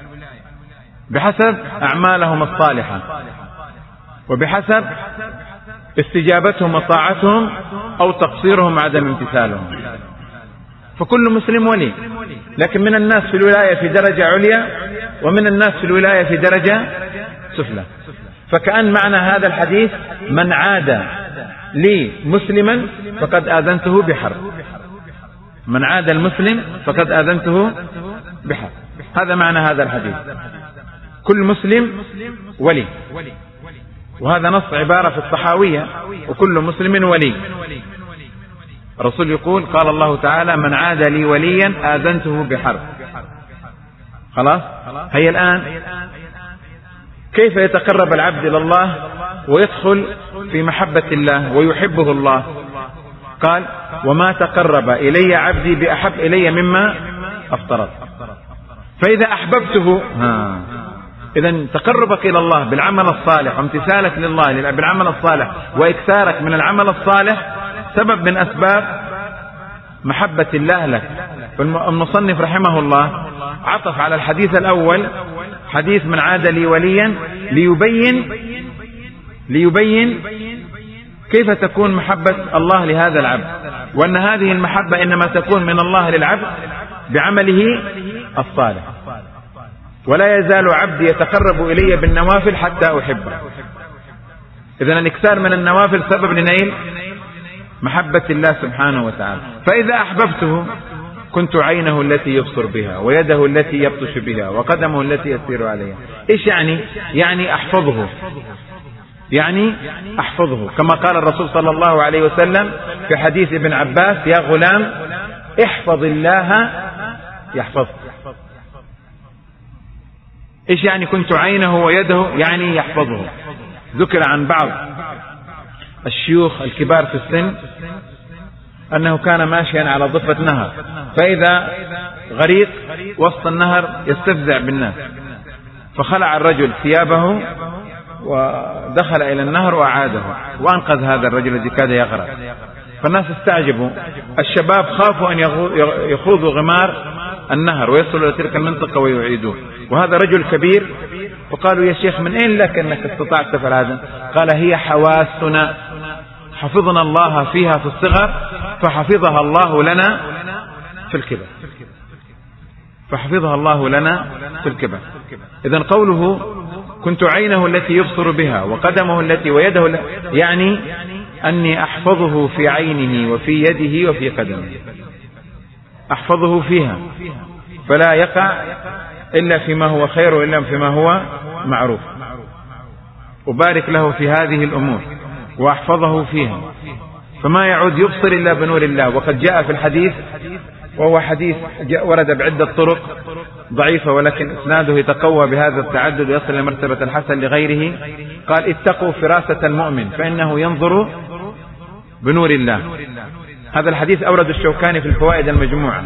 بحسب أعمالهم الصالحة، وبحسب استجابتهم وطاعتهم أو تقصيرهم عدم امتثالهم. فكل مسلم ولي، لكن من الناس في الولاية في درجة عليا، ومن الناس في الولاية في درجة سفلى. فكأن معنى هذا الحديث: من عادى لي مسلما فقد آذنته بحرب. من عادى المسلم فقد آذنته بحرب. هذا معنى هذا الحديث. كل مسلم ولي، وهذا نص عبارة في الطحاوية: وكل مسلم ولي. الرسول يقول: قال الله تعالى: من عادى لي وليا آذنته بحرب. خلاص. هي الآن كيف يتقرب العبد إلى الله ويدخل في محبة الله ويحبه الله؟ قال: وما تقرب إلي عبدي بأحب إلي مما افترض. فإذا أحببته، إذن تقربك إلى الله بالعمل الصالح وامتثالك لله بالعمل الصالح وإكثارك من العمل الصالح سبب من أسباب محبة الله لك. المصنف رحمه الله عطف على الحديث الأول حديث من عاد لي وليا ليبين كيف تكون محبة الله لهذا العبد، وأن هذه المحبة إنما تكون من الله للعبد بعمله الصالح. ولا يزال عبدي يتقرب إلي بالنوافل حتى أحبه. إذن الإكثار من النوافل سبب لنيل محبة الله سبحانه وتعالى. فإذا أحببته كنت عينه التي يبصر بها، ويده التي يبطش بها، وقدمه التي يسير عليها. إيش يعني؟ يعني أحفظه، كما قال الرسول صلى الله عليه وسلم في حديث ابن عباس: يا غلام احفظ الله يحفظك. إيش يعني كنت عينه ويده؟ يعني يحفظه. ذكر عن بعض الشيوخ الكبار في السن أنه كان ماشيا على ضفة نهر، فإذا غريق وسط النهر يستفزع بالناس، فخلع الرجل ثيابه ودخل إلى النهر وأعاده وأنقذ هذا الرجل الذي كاد يغرق. فالناس استعجبوا، الشباب خافوا أن يخوضوا غمار النهر ويصلوا إلى تلك المنطقة ويعيدوه، وهذا رجل كبير. فقالوا: يا شيخ من أين لك أنك استطعت تفعل هذا؟ قال: هي حواسنا حفظنا الله فيها في الصغر فحفظها الله لنا في الكبر. إذن قوله كنت عينه التي يبصر بها وقدمه التي ويده يعني أني أحفظه في عينه وفي يده وفي قدمه، أحفظه فيها فلا يقع إلا فيما هو خير وإلا فيما هو معروف، أبارك له في هذه الأمور وأحفظه فيها، فما يعود يبصر إلا بنور الله. وقد جاء في الحديث، وهو حديث ورد بعدة طرق، ضعيفة ولكن إسناده يتقوى بهذا التعدد ويصل إلى مرتبة الحسن لغيره. قال اتقوا فراسة المؤمن فإنه ينظر بنور الله. هذا الحديث أورد الشوكاني في الفوائد المجموعة،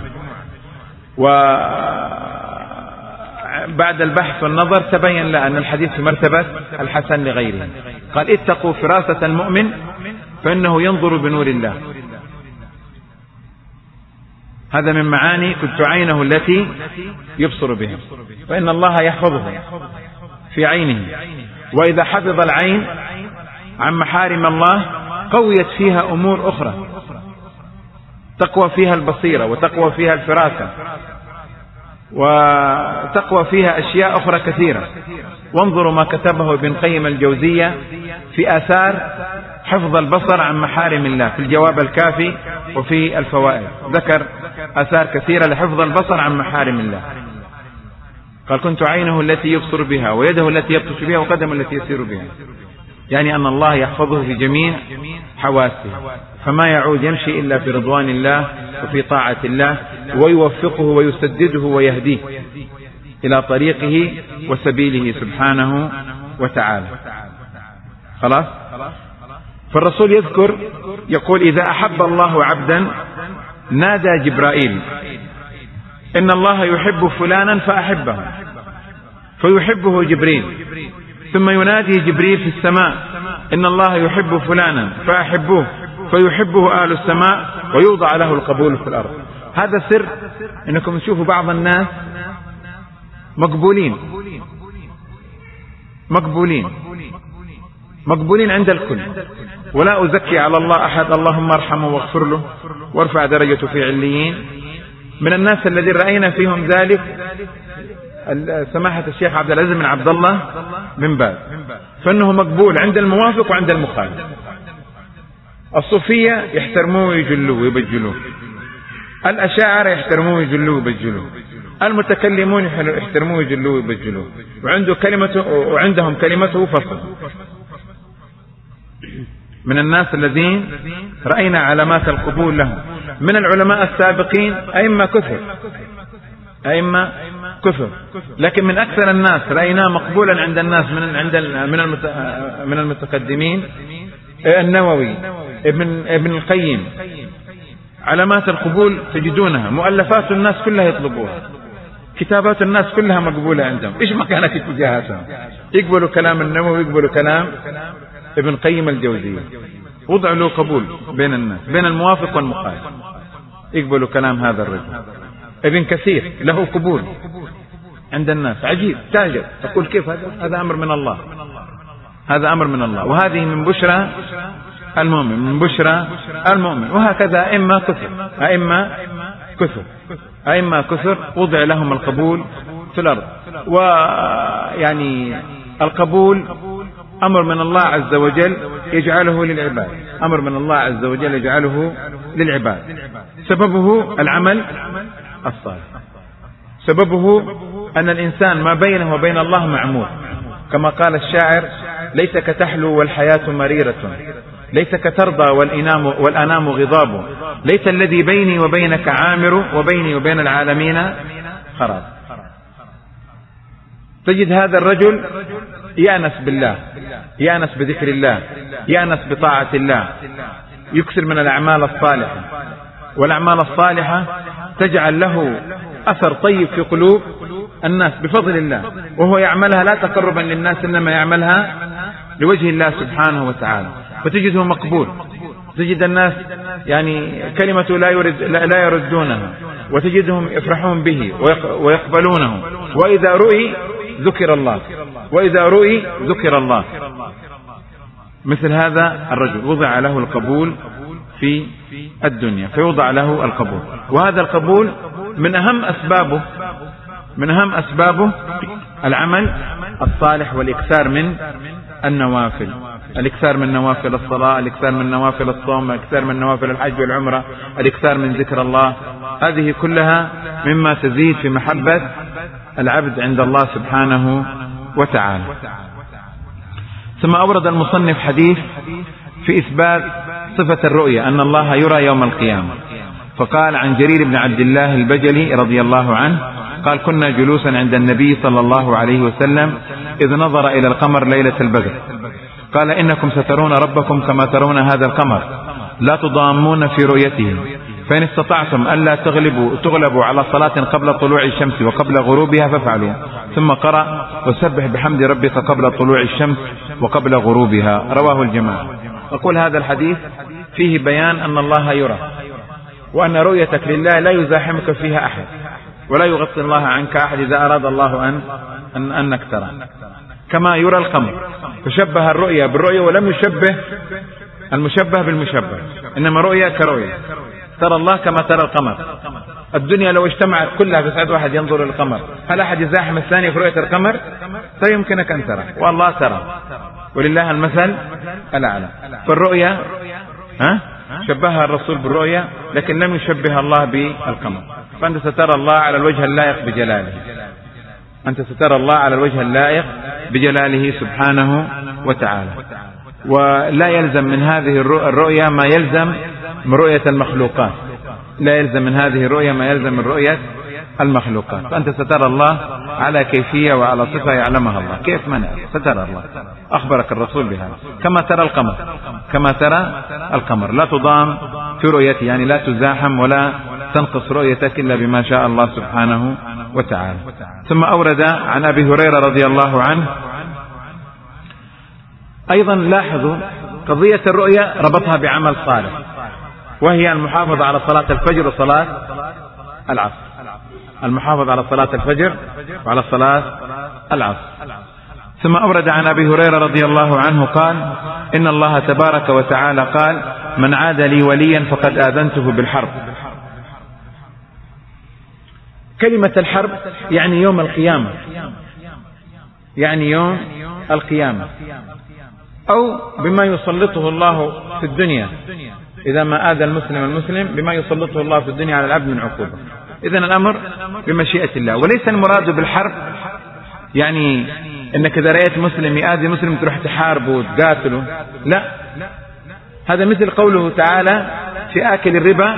وبعد البحث والنظر تبين له أن الحديث في مرتبة الحسن لغيره. قال اتقوا فراسة المؤمن فإنه ينظر بنور الله. هذا من معاني كنت عينه التي يبصر بها، فإن الله يحفظه في عينه، وإذا حفظ العين عن محارم الله قويت فيها أمور أخرى، تقوى فيها البصيرة وتقوى فيها الفراسة وتقوى فيها أشياء أخرى كثيرة. وانظروا ما كتبه ابن قيم الجوزية في آثار حفظ البصر عن محارم الله في الجواب الكافي وفي الفوائد، ذكر آثار كثيرة لحفظ البصر عن محارم الله. قال كنت عينه التي يبصر بها ويده التي يبطش بها وقدمه التي يسير بها، يعني أن الله يحفظه في جميع حواسه، فما يعود يمشي إلا في رضوان الله وفي طاعة الله، ويوفقه ويسدده ويهديه إلى طريقه وسبيله سبحانه وتعالى. خلاص. فالرسول يذكر يقول إذا أحب الله عبدا نادى جبرائيل إن الله يحب فلانا فأحبه، فيحبه جبريل، ثم ينادي جبريل في السماء إن الله يحب فلانا فأحبوه، فيحبه أهل السماء ويوضع له القبول في الأرض. هذا سر إنكم تشوفوا بعض الناس مقبولين عند الكل، ولا أزكي على الله أحد، اللهم ارحمه واغفر له وارفع درجته في عليين. من الناس الذين رأينا فيهم ذلك سماحة الشيخ عبد العزيز بن عبد الله بن باز، فإنه مقبول عند الموافق وعند المخالف. الصوفية يحترموه ويجلوه ويبجلوه، الأشاعرة يحترموه ويجلوه ويبجلوه، المتكلمون يحترموه ويجلوه ويبجلوه، وعندهم كلمته فصل. من الناس الذين رأينا علامات القبول لهم من العلماء السابقين أئمة كثر، لكن من أكثر الناس رأيناه مقبولا عند الناس من المتقدمين النووي، ابن القيم. علامات القبول تجدونها، مؤلفات الناس كلها يطلبوها، كتابات الناس كلها مقبولة عندهم. إيش ما كانت اتجاهاتهم، يقبلوا كلام النووي ويقبلوا كلام ابن قيم الجوزية، وضع له قبول بين الناس، بين الموافق والمخالف، يقبلوا كلام هذا الرجل. ابن كثير له قبول عند الناس، عجيب، تعجب، تقول كيف هذا أمر من الله، هذا أمر من الله. وهذه من بشرى المؤمن، وهكذا أئمة كثر وضع لهم القبول في الأرض. ويعني القبول أمر من الله عز وجل يجعله للعباد، أمر من الله عز وجل يجعله للعباد. سببه العمل الصالح، سببه أن الإنسان ما بينه وبين الله معمور، كما قال الشاعر ليتك تحلو والحياة مريرة، ليتك ترضى والأنام غضاب، ليت الذي بيني وبينك عامر وبيني وبين العالمين خراب. تجد هذا الرجل يأنس بالله، يأنس بذكر الله، يأنس بطاعة الله، يكثر من الأعمال الصالحة، والأعمال الصالحة تجعل له أثر طيب في قلوب الناس بفضل الله، وهو يعملها لا تقربا للناس إنما يعملها لوجه الله سبحانه وتعالى، فتجده مقبول. تجد الناس يعني كلمة لا يردونها، وتجدهم يفرحون به ويقبلونه، وإذا رؤي ذكر الله. مثل هذا الرجل وضع له القبول في الدنيا، فيوضع له القبول. وهذا القبول من أهم أسبابه العمل الصالح والإكثار من النوافل، الإكثار من نوافل الصلاة، الإكثار من نوافل الصوم، الإكثار من نوافل الحج والعمرة، الإكثار من ذكر الله. هذه كلها مما تزيد في محبة العبد عند الله سبحانه وتعالى. ثم أورد المصنف حديث في إثبات صفة الرؤية، أن الله يرى يوم القيامة، فقال عن جرير بن عبد الله البجلي رضي الله عنه قال كنا جلوسا عند النبي صلى الله عليه وسلم إذ نظر إلى القمر ليلة البدر قال إنكم سترون ربكم كما ترون هذا القمر لا تضامون في رؤيته، فإن استطعتم ألا تغلبوا على صلاة قبل طلوع الشمس وقبل غروبها فافعلوا. ثم قرأ وسبح بحمد ربك قبل طلوع الشمس وقبل غروبها، رواه الجماعة. أقول هذا الحديث فيه بيان أن الله يرى، وأن رؤيتك لله لا يزاحمك فيها أحد، ولا يغطي الله عنك أحد إذا أراد الله أنك ترى، كما يرى القمر. فشبه الرؤية بالرؤية ولم يشبه المشبه بالمشبه، إنما رؤية كرؤية. ترى الله كما ترى القمر. الدنيا لو اجتمعت كلها بسعد واحد ينظر للقمر، هل أحد يزاحم الثاني في رؤية القمر؟ لا يمكنك أن ترى، والله ترى، ولله المثل الأعلى. فالرؤية شبهها الرسول بالرؤية، لكن لم يشبه الله بالقمر. فأنت سترى الله على الوجه اللائق بجلاله، أنت سترى الله على الوجه اللائق بجلاله سبحانه وتعالى. ولا يلزم من هذه الرؤية ما يلزم من رؤية المخلوقات، لا يلزم من هذه الرؤية ما يلزم من رؤية المخلوقات. فأنت سترى الله على كيفية وعلى صفة يعلمها الله. كيف من سترى الله؟ أخبرك الرسول بهذا. كما ترى القمر، كما ترى القمر لا تضام في رؤيته، يعني لا تزاحم ولا تنقص رؤيتك إلا بما شاء الله سبحانه وتعالى. ثم أورد عن أبي هريرة رضي الله عنه أيضا، لاحظوا قضية الرؤية ربطها بعمل صالح، وهي المحافظة على صلاة الفجر وصلاة العصر. المحافظة على صلاة الفجر وعلى صلاة العصر. ثم أورد عن أبي هريرة رضي الله عنه قال إن الله تبارك وتعالى قال من عاد لي وليا فقد آذنته بالحرب. كلمة الحرب يعني يوم القيامة، يعني يوم القيامة، أو بما يسلطه الله في الدنيا إذا ما آذى المسلم بما يسلطه الله في الدنيا على العبد من عقوبة. إذن الأمر بمشيئة الله، وليس المراد بالحرب يعني إنك إذا رأيت مسلم يؤذي مسلم تروح تحاربه وتقاتله، لا. هذا مثل قوله تعالى في آكل الربا،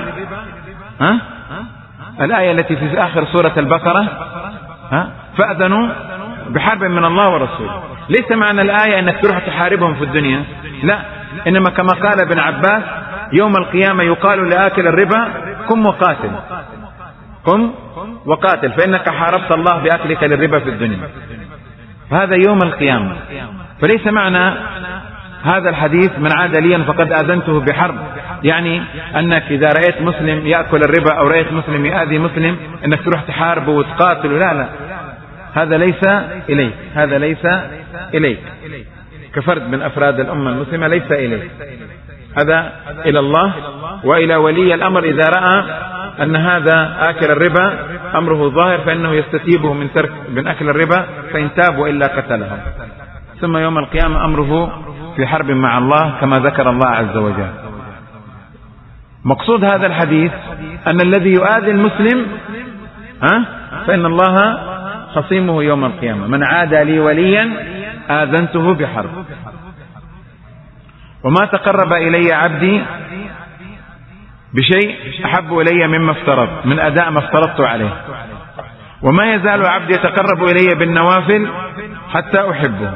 الآية التي في آخر سورة البقرة، فأذنوا بحرب من الله ورسوله. ليس معنى الآية أنك تروح تحاربهم في الدنيا، لا، إنما كما قال ابن عباس يوم القيامة يقال لآكل الربا قم وقاتل، قم وقاتل، فإنك حاربت الله بأكلك للربا في الدنيا. هذا يوم القيامة. فليس معنى هذا الحديث من عاد ليا فقد آذنته بحرب يعني أنك إذا رأيت مسلم يأكل الربا أو رأيت مسلم يؤذي مسلم أنك تروح تحاربه وتقاتله، لا لا، هذا ليس إليك، هذا ليس إليك كفرد من أفراد الأمة المسلمة، ليس إليك، هذا إلى الله وإلى ولي الأمر. إذا رأى أن هذا آكل الربا أمره ظاهر فإنه يستتيبه من أكل الربا، فإن تاب وإلا قتله. ثم يوم القيامة أمره في حرب مع الله كما ذكر الله عز وجل. مقصود هذا الحديث أن الذي يؤذي المسلم فإن الله خصيمه يوم القيامة. من عاد لي وليا آذنته بحرب. وما تقرب إلي عبدي بشيء أحب إلي مما افترض من أداء ما افترضت عليه، وما يزال عبدي يتقرب إلي بالنوافل حتى أحبه،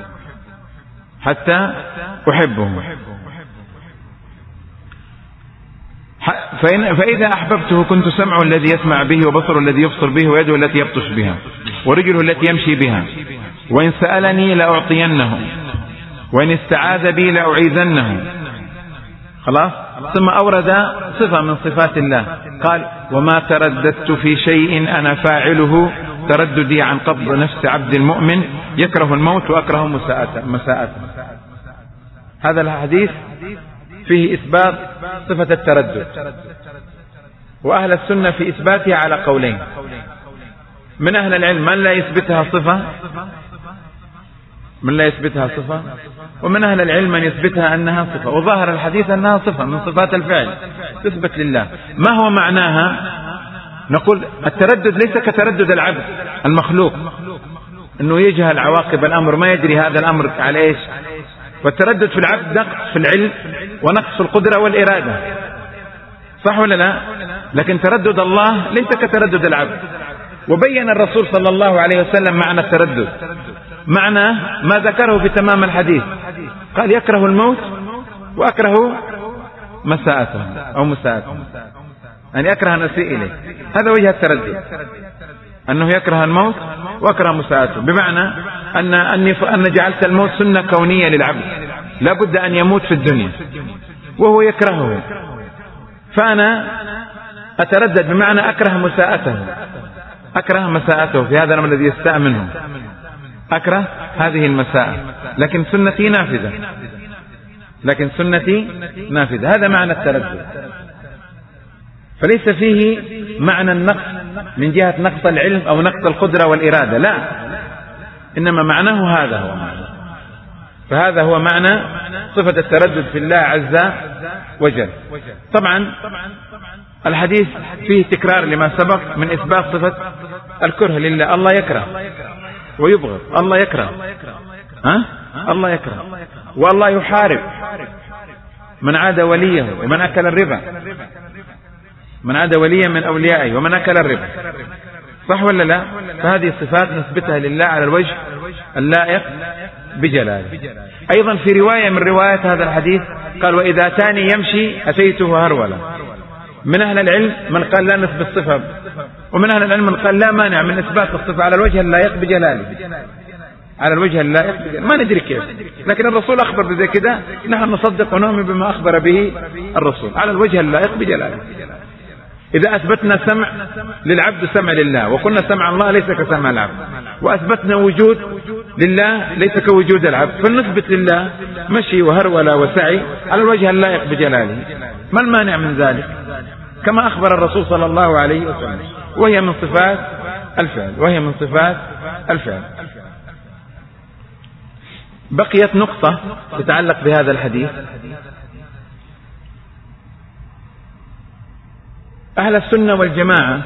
حتى أحبه. فإذا أحببته كنت سمعه الذي يسمع به، وبصره الذي يبصر به، ويده التي يبطش بها، ورجله التي يمشي بها، وإن سألني لأعطينه، وإن استعاذ بي لأعيذنه. خلاص. ثم أورد صفة من صفات الله قال وما ترددت في شيء أنا فاعله ترددي عن قبض نفس عبد المؤمن يكره الموت وأكره مساءته. هذا الحديث فيه إثبات صفة التردد، وأهل السنة في إثباتها على قولين. من أهل العلم من لا يثبتها صفة، ومن أهل العلم من يثبتها أنها صفة. وظاهر الحديث أنها صفة من صفات الفعل تثبت لله. ما هو معناها؟ نقول التردد ليس كتردد العبد المخلوق، أنه يجهل عواقب الأمر، ما يدري هذا الأمر على إيش. والتردد في العبد نقص في العلم ونقص في القدرة والإرادة، صح ولا لا؟ لكن تردد الله ليس كتردد العبد. وبين الرسول صلى الله عليه وسلم معنى التردد، معنى ما ذكره في تمام الحديث، قال يكره الموت وأكره مساءته أو مساءته، أن يكره أن أسيء إليه. هذا وجه التردد، أنه يكره الموت وأكره مساءته، بمعنى أن جعلت الموت سنة كونية للعبد، لا بد أن يموت في الدنيا وهو يكرهه، فأنا أتردد بمعنى أكره مساءته، أكره مساءته في هذا الأمر الذي يستاء منه، أكره هذه المساءة، لكن سنتي نافذة، لكن سنتي نافذة. هذا معنى التردد. فليس فيه معنى النقص من جهة نقص العلم أو نقص القدرة والإرادة، لا، إنما معناه هذا هو معنى. فهذا هو معنى صفة التردد في الله عز وجل. طبعا الحديث فيه تكرار لما سبق من إثبات صفة الكره لله. الله يكره ويبغض، الله يكره، الله يكره، والله يحارب من عاد وليه ومن أكل الربا، من عاد وليا من أوليائه ومن أكل الربا، صح ولا لا؟ فهذه الصفات نثبتها لله على الوجه اللائق بجلاله. أيضا في رواية من روايات هذا الحديث قال وإذا أتاني يمشي أتيته هرولا. من أهل العلم من قال لا نثبت صفة، ومن أهل العلم من قال لا مانع من إثبات الصفة على الوجه اللائق بجلاله، على الوجه اللائق بجلاله. ما ندري كيف، لكن الرسول أخبر بذي كده، نحن نصدق ونؤمن بما أخبر به الرسول على الوجه اللائق بجلاله. إذا أثبتنا سمع للعبد سمع لله، وقلنا سمع الله ليس كسمع العبد، وأثبتنا وجود لله ليس كوجود العبد، فنثبت لله مشي وهرولة وسعي على الوجه اللائق بجلاله. ما المانع من ذلك؟ كما أخبر الرسول صلى الله عليه وسلم، وهي من صفات الفعل، وهي من صفات الفعل. بقيت نقطة تتعلق بهذا الحديث. أهل السنة والجماعة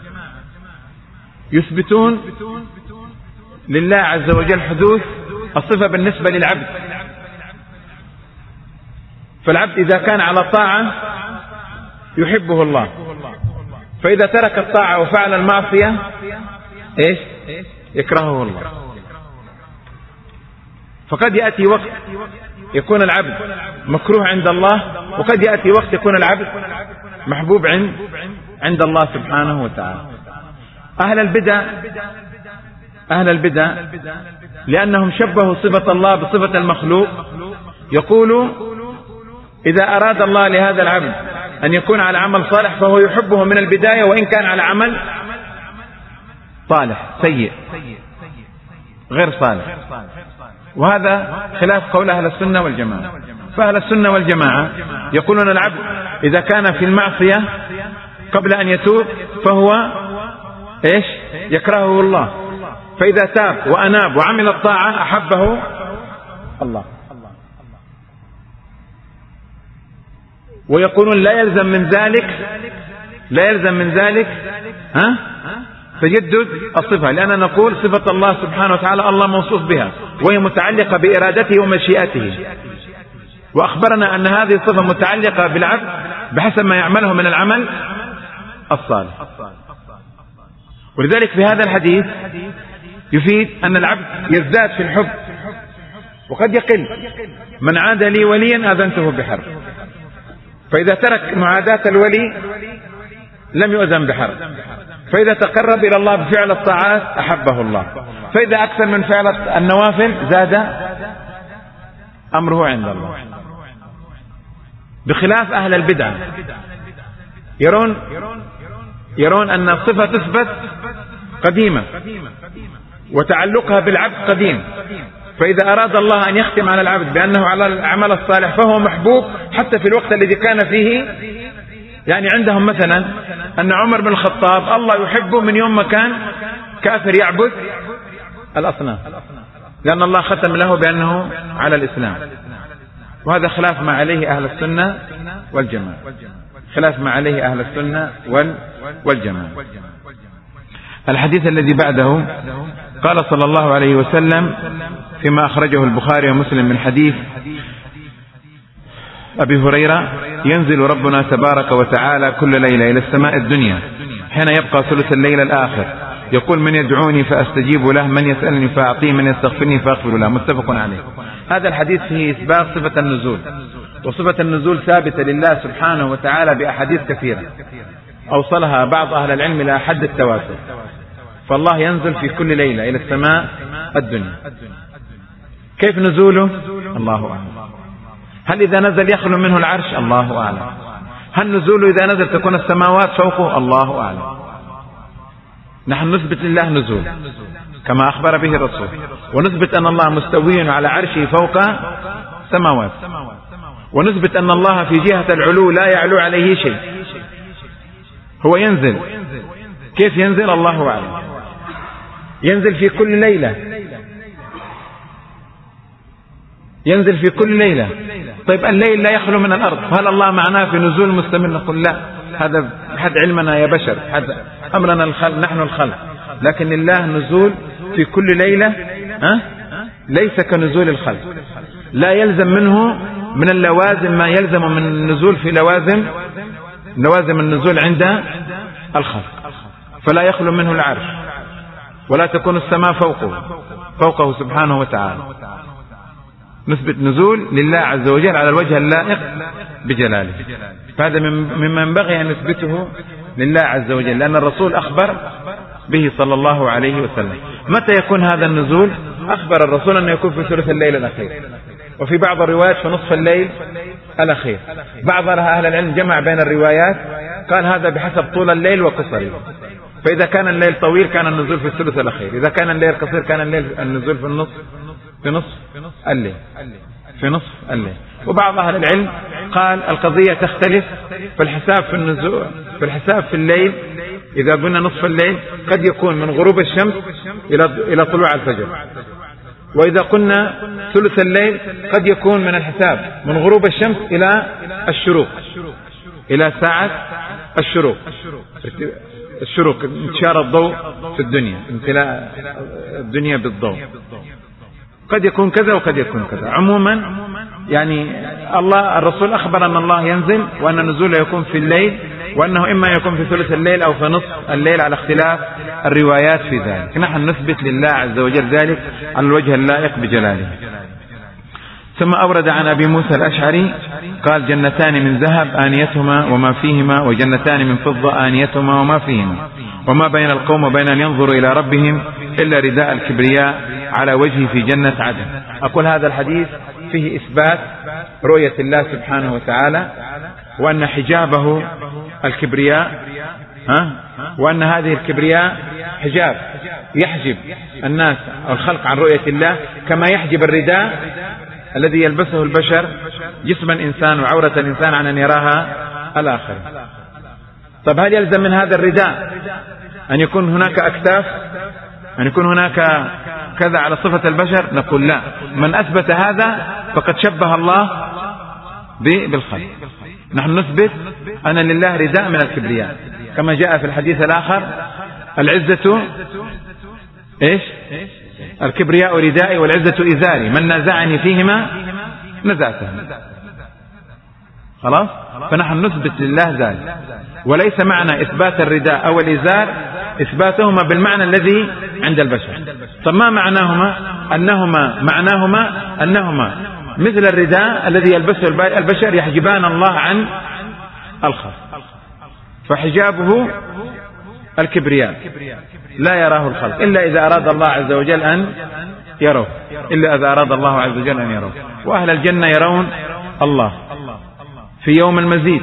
يثبتون لله عز وجل حدوث الصفة بالنسبة للعبد. فالعبد إذا كان على طاعة يحبه الله، فإذا ترك الطاعة وفعل المعصية إيش؟ يكرهه الله. فقد يأتي وقت يكون العبد مكروه عند الله، وقد يأتي وقت يكون العبد محبوب عند الله سبحانه وتعالى. أهل البدع لأنهم شبهوا صفة الله بصفة المخلوق، يقولوا إذا أراد الله لهذا العبد أن يكون على عمل صالح فهو يحبه من البداية، وإن كان على عمل صالح سيء غير صالح. وهذا خلاف قول أهل السنة والجماعة. فأهل السنة والجماعة يقولون العبد إذا كان في المعصية قبل أن يتوب فهو إيش؟ يكرهه الله، فإذا تاب وأناب وعمل الطاعة أحبه الله. ويقولون لا يلزم من ذلك تجدد الصفة، لأننا نقول صفة الله سبحانه وتعالى الله موصوف بها، وهي متعلقة بإرادته ومشيئته، وأخبرنا أن هذه الصفة متعلقة بالعبد بحسب ما يعمله من العمل الصالح. ولذلك في هذا الحديث يفيد أن العبد يزداد في الحب وقد يقل. من عاد لي وليا آذنته بحرب، فإذا ترك معاداة الولي لم يؤذن بحرب، فإذا تقرب إلى الله بفعل الطاعات أحبه الله، فإذا أكثر من فعل النوافل زاد أمره عند الله. بخلاف أهل البدع يرون أن الصفة تثبت قديمة وتعلقها بالعبد قديم، فإذا أراد الله أن يختم على العبد بأنه على العمل الصالح فهو محبوب حتى في الوقت الذي كان فيه. يعني عندهم مثلا أن عمر بن الخطاب الله يحبه من يوم ما كان كافر يعبد الأصنام، لأن الله ختم له بأنه على الإسلام. وهذا خلاف ما عليه أهل السنة والجماعة، خلاف ما عليه أهل السنة والجماعة. الحديث الذي بعده قال صلى الله عليه وسلم فيما أخرجه البخاري ومسلم من حديث أبي هريرة: ينزل ربنا تبارك وتعالى كل ليلة إلى السماء الدنيا حين يبقى ثلث الليل الآخر، يقول من يدعوني فأستجيب له، من يسألني فأعطيه، من يستغفرني فأغفر له، متفق عليه. هذا الحديث فيه إثبات صفة النزول، وصفة النزول ثابتة لله سبحانه وتعالى بأحاديث كثيرة أوصلها بعض أهل العلم إلى حد التواتر. فالله ينزل في كل ليلة إلى السماء الدنيا. كيف نزوله؟ الله أعلم. هل إذا نزل يخلو منه العرش؟ الله أعلم. هل نزوله إذا نزل تكون السماوات فوقه؟ الله أعلم. نحن نثبت لله نزول كما أخبر به الرسول، ونثبت أن الله مستوي على عرشه فوق سماوات، ونثبت أن الله في جهة العلو لا يعلو عليه شيء، هو ينزل. كيف ينزل؟ الله أعلم. ينزل في كل ليلة، ينزل في كل ليلة. طيب الليل لا يخلو من الأرض، هل الله معناه في نزول مستمر؟ نقول لا، هذا حد علمنا يا بشر، حد أمرنا الخلق، نحن الخلق. لكن لله نزول في كل ليلة ليس كنزول الخلق، لا يلزم منه من اللوازم ما يلزم من النزول في لوازم النزول عند الخلق، فلا يخلو منه العرش، ولا تكون السماء فوقه سبحانه وتعالى. نثبت نزول لله عز وجل على الوجه اللائق بجلاله، فهذا مما ينبغي أن نثبته لله عز وجل، لأن الرسول أخبر به صلى الله عليه وسلم. متى يكون هذا النزول؟ أخبر الرسول أنه يكون في ثلث الليل الأخير، وفي بعض الروايات في نصف الليل الأخير. بعض أهل العلم جمع بين الروايات، قال هذا بحسب طول الليل وقصره، فإذا كان الليل طويل كان النزول في الثلث الأخير، إذا كان الليل قصير كان النزول في نصف الليل. وبعض أهل العلم قال القضية تختلف في الحساب في الليل. إذا قلنا نصف الليل قد يكون من غروب الشمس إلى طلوع الفجر، وإذا قلنا ثلث الليل قد يكون من الحساب من غروب الشمس إلى الشروق، إلى ساعة الشروق انتشار الضوء في الدنيا، امتلاء الدنيا بالضوء. قد يكون كذا وقد يكون كذا. عموما يعني الرسول أخبر أن الله ينزل، وأن النزول يكون في الليل، وأنه إما يكون في ثلث الليل أو في نصف الليل على اختلاف الروايات في ذلك. نحن نثبت لله عز وجل ذلك على الوجه اللائق بجلاله. ثم أورد عن أبي موسى الأشعري قال جنتان من ذهب آنيتهما وما فيهما، وجنتان من فضة آنيتهما وما فيهما، وما بين القوم وبين أن ينظروا إلى ربهم إلا رداء الكبرياء على وجهه في جنة عدن. أقول هذا الحديث فيه إثبات رؤية الله سبحانه وتعالى، وأن حجابه الكبرياء، وأن هذه الكبرياء حجاب يحجب الناس أو الخلق عن رؤية الله، كما يحجب الرداء الذي يلبسه البشر جسم الإنسان وعورة الإنسان عن أن يراها الآخر. طب هل يلزم من هذا الرداء أن يكون هناك أكتاف، أن يكون هناك كذا على صفة البشر؟ نقول لا، من أثبت هذا فقد شبه الله بالخلق. نحن نثبت أن لله رداء من الكبرياء، كما جاء في الحديث الآخر العزة الكبرياء ردائي والعزة إزاري، من نازعني فيهما نزعته. خلاص، فنحن نثبت لله ذلك، وليس معنى إثبات الرداء أو الإزار إثباتهما بالمعنى الذي عند البشر. طب ما معناهما؟ أنهما مثل الرداء الذي يلبسه البشر يحجبان الله عن الخلق، فحجابه الكبرياء لا يراه الخلق إلا إذا أراد الله عز وجل أن يروه، وأهل الجنة يرون الله في يوم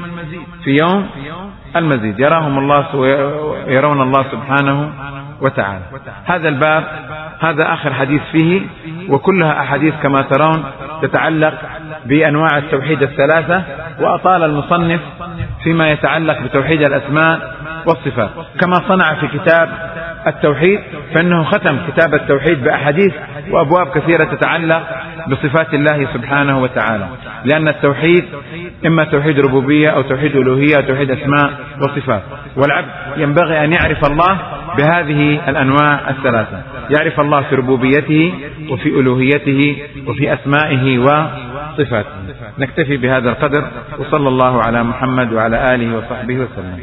المزيد، يراهم الله ويرون الله سبحانه وتعالى. هذا الباب هذا آخر حديث فيه، وكلها أحاديث كما ترون تتعلق بأنواع التوحيد الثلاثة، وأطال المصنف فيما يتعلق بتوحيد الأسماء والصفات كما صنع في كتاب التوحيد، فإنه ختم كتاب التوحيد بأحاديث وأبواب كثيرة تتعلق بصفات الله سبحانه وتعالى، لأن التوحيد إما توحيد ربوبية أو توحيد ألوهية أو توحيد أسماء وصفات، والعبد ينبغي أن يعرف الله بهذه الأنواع الثلاثة، يعرف الله في ربوبيته وفي ألوهيته وفي أسمائه وصفاته. نكتفي بهذا القدر، وصلى الله على محمد وعلى آله وصحبه وسلم.